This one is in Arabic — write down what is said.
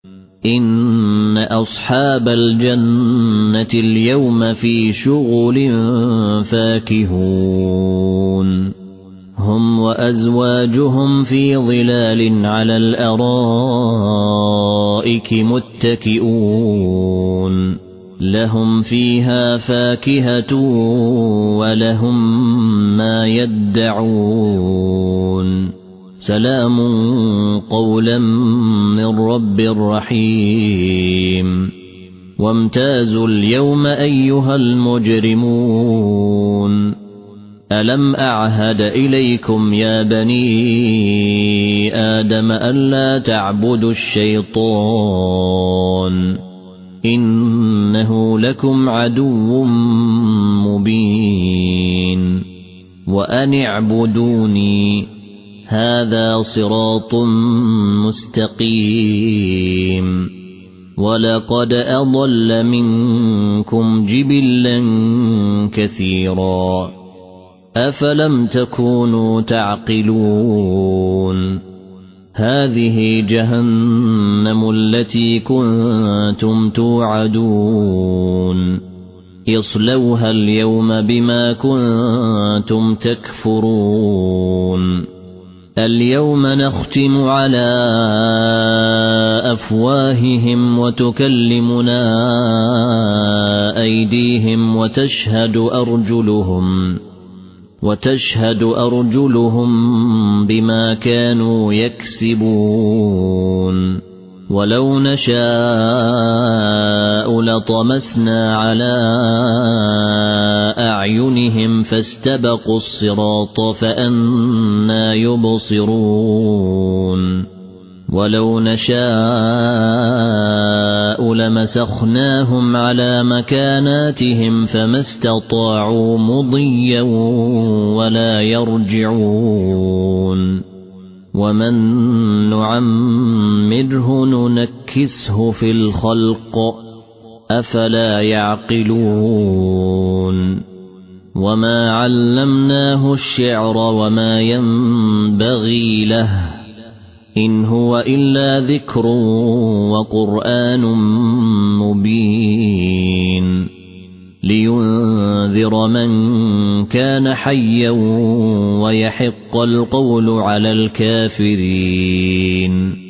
إن أصحاب الجنة اليوم في شغل فاكهون هم وأزواجهم في ظلال على الأرائك متكئون لهم فيها فاكهة ولهم ما يدعون سلام قولا من رب رحيم وامتازوا اليوم أيها المجرمون ألم أعهد إليكم يا بني آدم ألا تعبدوا الشيطان إنه لكم عدو مبين وأن اعبدوني هذا صراط مستقيم ولقد أضل منكم جبلا كثيرا أفلم تكونوا تعقلون هذه جهنم التي كنتم توعدون اصلوها اليوم بما كنتم تكفرون اليوم نختم على أفواههم وتكلمنا أيديهم وتشهد أرجلهم بما كانوا يكسبون ولو نشاء لطمسنا على أعينهم فاستبقوا الصراط فأنى يبصرون ولو نشاء لمسخناهم على مكاناتهم فما استطاعوا مضيا ولا يرجعون ومن نعمره ننكسه في الخلق أفلا يعقلون وما علمناه الشعر وما ينبغي له إن هو إلا ذكر وقرآن مبين لينذر من كان حيا ويحق القول على الكافرين